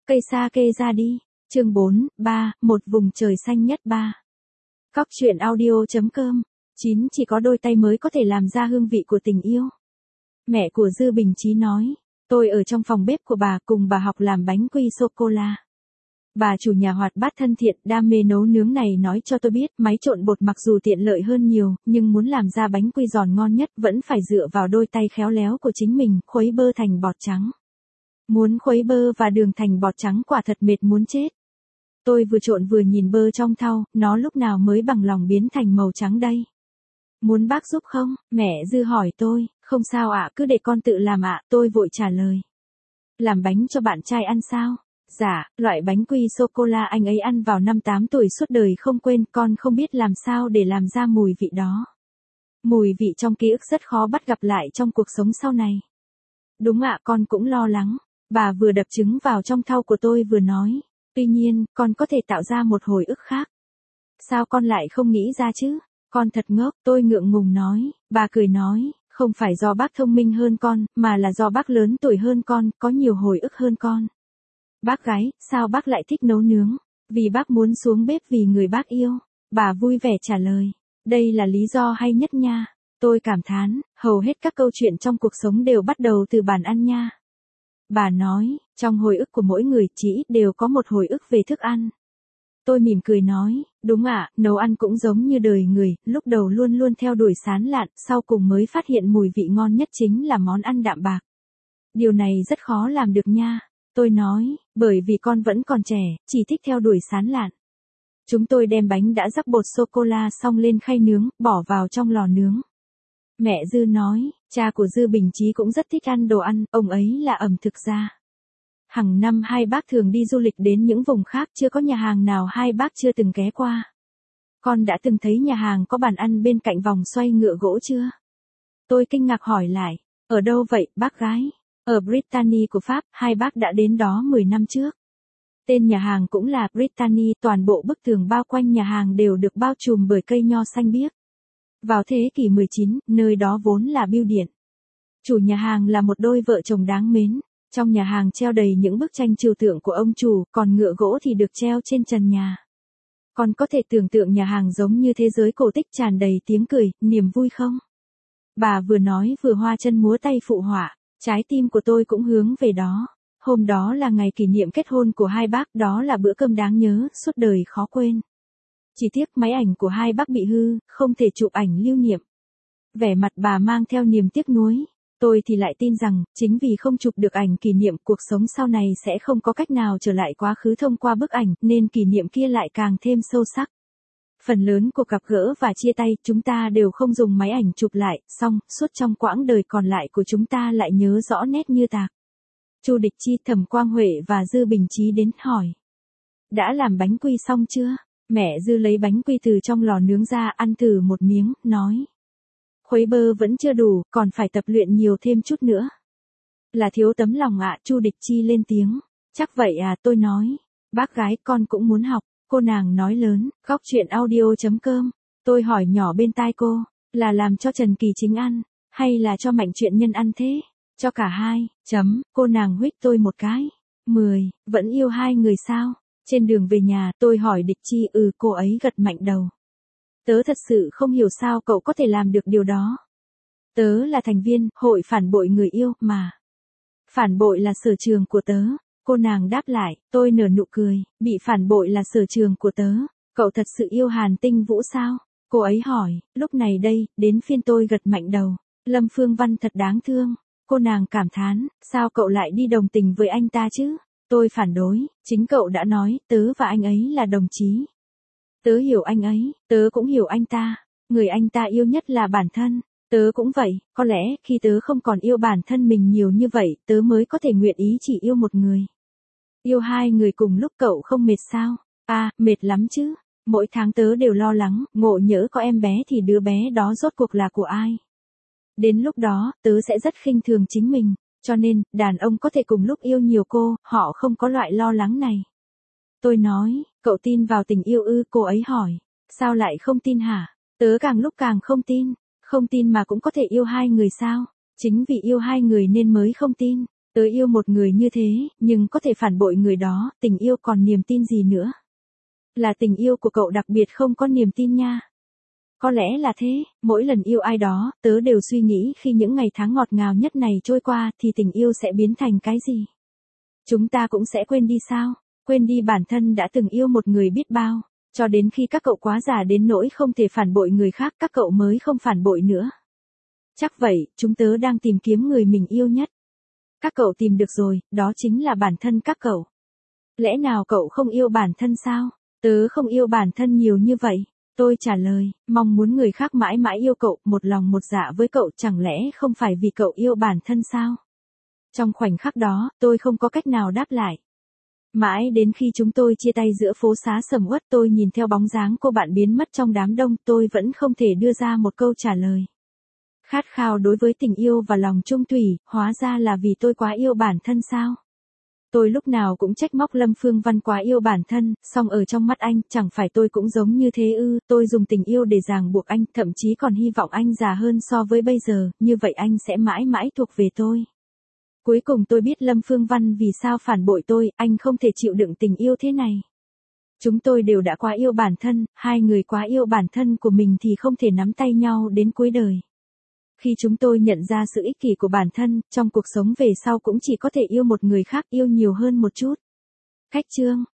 cây sake ra đi. Chương 4, 3, một vùng trời xanh nhất 3. Cóc truyện audio.com. 9 chỉ có đôi tay mới có thể làm ra hương vị của tình yêu. Mẹ của Dư Bình Chí nói, tôi ở trong phòng bếp của bà cùng bà học làm bánh quy sô-cô-la. Bà chủ nhà hoạt bát thân thiện đam mê nấu nướng này nói cho tôi biết máy trộn bột mặc dù tiện lợi hơn nhiều, nhưng muốn làm ra bánh quy giòn ngon nhất vẫn phải dựa vào đôi tay khéo léo của chính mình, khuấy bơ thành bọt trắng. Muốn khuấy bơ và đường thành bọt trắng quả thật mệt muốn chết. Tôi vừa trộn vừa nhìn bơ trong thau, nó lúc nào mới bằng lòng biến thành màu trắng đây. Muốn bác giúp không? Mẹ Dư hỏi tôi, không sao ạ, cứ để con tự làm ạ, tôi vội trả lời. Làm bánh cho bạn trai ăn sao? Dạ, loại bánh quy sô-cô-la anh ấy ăn vào năm 8 tuổi suốt đời không quên, con không biết làm sao để làm ra mùi vị đó. Mùi vị trong ký ức rất khó bắt gặp lại trong cuộc sống sau này. Đúng ạ, con cũng lo lắng. Bà vừa đập trứng vào trong thau của tôi vừa nói. Tuy nhiên, con có thể tạo ra một hồi ức khác. Sao con lại không nghĩ ra chứ? Con thật ngốc, tôi ngượng ngùng nói. Bà cười nói, không phải do bác thông minh hơn con, mà là do bác lớn tuổi hơn con, có nhiều hồi ức hơn con. Bác gái, sao bác lại thích nấu nướng? Vì bác muốn xuống bếp vì người bác yêu. Bà vui vẻ trả lời. Đây là lý do hay nhất nha. Tôi cảm thán, hầu hết các câu chuyện trong cuộc sống đều bắt đầu từ bàn ăn nha. Bà nói, trong hồi ức của mỗi người chỉ ít đều có một hồi ức về thức ăn. Tôi mỉm cười nói, đúng ạ, nấu ăn cũng giống như đời người, lúc đầu luôn luôn theo đuổi sán lạn, sau cùng mới phát hiện mùi vị ngon nhất chính là món ăn đạm bạc. Điều này rất khó làm được nha. Tôi nói, bởi vì con vẫn còn trẻ, chỉ thích theo đuổi sán lạn. Chúng tôi đem bánh đã rắc bột sô-cô-la xong lên khay nướng, bỏ vào trong lò nướng. Mẹ Dư nói, cha của Dư Bình Chí cũng rất thích ăn đồ ăn, ông ấy là ẩm thực gia. Hàng năm hai bác thường đi du lịch đến những vùng khác, chưa có nhà hàng nào hai bác chưa từng ghé qua. Con đã từng thấy nhà hàng có bàn ăn bên cạnh vòng xoay ngựa gỗ chưa? Tôi kinh ngạc hỏi lại, ở đâu vậy, bác gái? Ở Brittany của Pháp, hai bác đã đến đó 10 năm trước. Tên nhà hàng cũng là Brittany, toàn bộ bức tường bao quanh nhà hàng đều được bao trùm bởi cây nho xanh biếc. Vào thế kỷ 19, nơi đó vốn là bưu điện. Chủ nhà hàng là một đôi vợ chồng đáng mến. Trong nhà hàng treo đầy những bức tranh trừu tượng của ông chủ, còn ngựa gỗ thì được treo trên trần nhà. Con có thể tưởng tượng nhà hàng giống như thế giới cổ tích tràn đầy tiếng cười, niềm vui không? Bà vừa nói vừa hoa chân múa tay phụ họa, trái tim của tôi cũng hướng về đó. Hôm đó là ngày kỷ niệm kết hôn của hai bác, đó là bữa cơm đáng nhớ, suốt đời khó quên. Chỉ tiếc máy ảnh của hai bác bị hư, không thể chụp ảnh lưu niệm. Vẻ mặt bà mang theo niềm tiếc nuối. Tôi thì lại tin rằng, chính vì không chụp được ảnh kỷ niệm, cuộc sống sau này sẽ không có cách nào trở lại quá khứ thông qua bức ảnh, nên kỷ niệm kia lại càng thêm sâu sắc. Phần lớn cuộc gặp gỡ và chia tay, chúng ta đều không dùng máy ảnh chụp lại, song, suốt trong quãng đời còn lại của chúng ta lại nhớ rõ nét như tạc. Chu Địch Chi, Thẩm Quang Huệ và Dư Bình Chí đến hỏi. Đã làm bánh quy xong chưa? Mẹ Dư lấy bánh quy từ trong lò nướng ra, ăn thử một miếng, nói. Khuấy bơ vẫn chưa đủ, còn phải tập luyện nhiều thêm chút nữa. Là thiếu tấm lòng ạ, Chu Địch Chi lên tiếng. Chắc vậy à, tôi nói. Bác gái, con cũng muốn học. Cô nàng nói lớn, Cóc truyện audio.com. Tôi hỏi nhỏ bên tai cô, là làm cho Trần Kỳ Chính ăn, hay là cho Mạnh Truyện Nhân ăn thế? Cho cả hai, cô nàng huých tôi một cái. 10, vẫn yêu hai người sao? Trên đường về nhà, tôi hỏi Địch Chi, cô ấy gật mạnh đầu. Tớ thật sự không hiểu sao cậu có thể làm được điều đó. Tớ là thành viên, hội phản bội người yêu, mà. Phản bội là sở trường của tớ. Cô nàng đáp lại, tôi nở nụ cười, bị phản bội là sở trường của tớ. Cậu thật sự yêu Hàn Tinh Vũ sao? Cô ấy hỏi, lúc này đây, đến phiên tôi gật mạnh đầu. Lâm Phương Văn thật đáng thương. Cô nàng cảm thán, sao cậu lại đi đồng tình với anh ta chứ? Tôi phản đối, chính cậu đã nói, tớ và anh ấy là đồng chí. Tớ hiểu anh ấy, tớ cũng hiểu anh ta. Người anh ta yêu nhất là bản thân. Tớ cũng vậy, có lẽ khi tớ không còn yêu bản thân mình nhiều như vậy, tớ mới có thể nguyện ý chỉ yêu một người. Yêu hai người cùng lúc cậu không mệt sao? À, mệt lắm chứ. Mỗi tháng tớ đều lo lắng, ngộ nhỡ có em bé thì đứa bé đó rốt cuộc là của ai. Đến lúc đó, tớ sẽ rất khinh thường chính mình. Cho nên, đàn ông có thể cùng lúc yêu nhiều cô, họ không có loại lo lắng này. Tôi nói, cậu tin vào tình yêu ư? Cô ấy hỏi. Sao lại không tin hả? Tớ càng lúc càng không tin. Không tin mà cũng có thể yêu hai người sao? Chính vì yêu hai người nên mới không tin. Tớ yêu một người như thế, nhưng có thể phản bội người đó, tình yêu còn niềm tin gì nữa? Là tình yêu của cậu đặc biệt không có niềm tin nha. Có lẽ là thế, mỗi lần yêu ai đó, tớ đều suy nghĩ khi những ngày tháng ngọt ngào nhất này trôi qua thì tình yêu sẽ biến thành cái gì? Chúng ta cũng sẽ quên đi sao? Quên đi bản thân đã từng yêu một người biết bao, cho đến khi các cậu quá già đến nỗi không thể phản bội người khác các cậu mới không phản bội nữa. Chắc vậy, chúng tớ đang tìm kiếm người mình yêu nhất. Các cậu tìm được rồi, đó chính là bản thân các cậu. Lẽ nào cậu không yêu bản thân sao? Tớ không yêu bản thân nhiều như vậy. Tôi trả lời, mong muốn người khác mãi mãi yêu cậu, một lòng một dạ với cậu chẳng lẽ không phải vì cậu yêu bản thân sao? Trong khoảnh khắc đó, tôi không có cách nào đáp lại. Mãi đến khi chúng tôi chia tay giữa phố xá sầm uất tôi nhìn theo bóng dáng cô bạn biến mất trong đám đông tôi vẫn không thể đưa ra một câu trả lời. Khát khao đối với tình yêu và lòng trung thủy, hóa ra là vì tôi quá yêu bản thân sao? Tôi lúc nào cũng trách móc Lâm Phương Văn quá yêu bản thân, song ở trong mắt anh, chẳng phải tôi cũng giống như thế ư, tôi dùng tình yêu để ràng buộc anh, thậm chí còn hy vọng anh già hơn so với bây giờ, như vậy anh sẽ mãi mãi thuộc về tôi. Cuối cùng tôi biết Lâm Phương Văn vì sao phản bội tôi, anh không thể chịu đựng tình yêu thế này. Chúng tôi đều đã quá yêu bản thân, hai người quá yêu bản thân của mình thì không thể nắm tay nhau đến cuối đời. Khi chúng tôi nhận ra sự ích kỷ của bản thân, trong cuộc sống về sau cũng chỉ có thể yêu một người khác yêu nhiều hơn một chút. Cách chương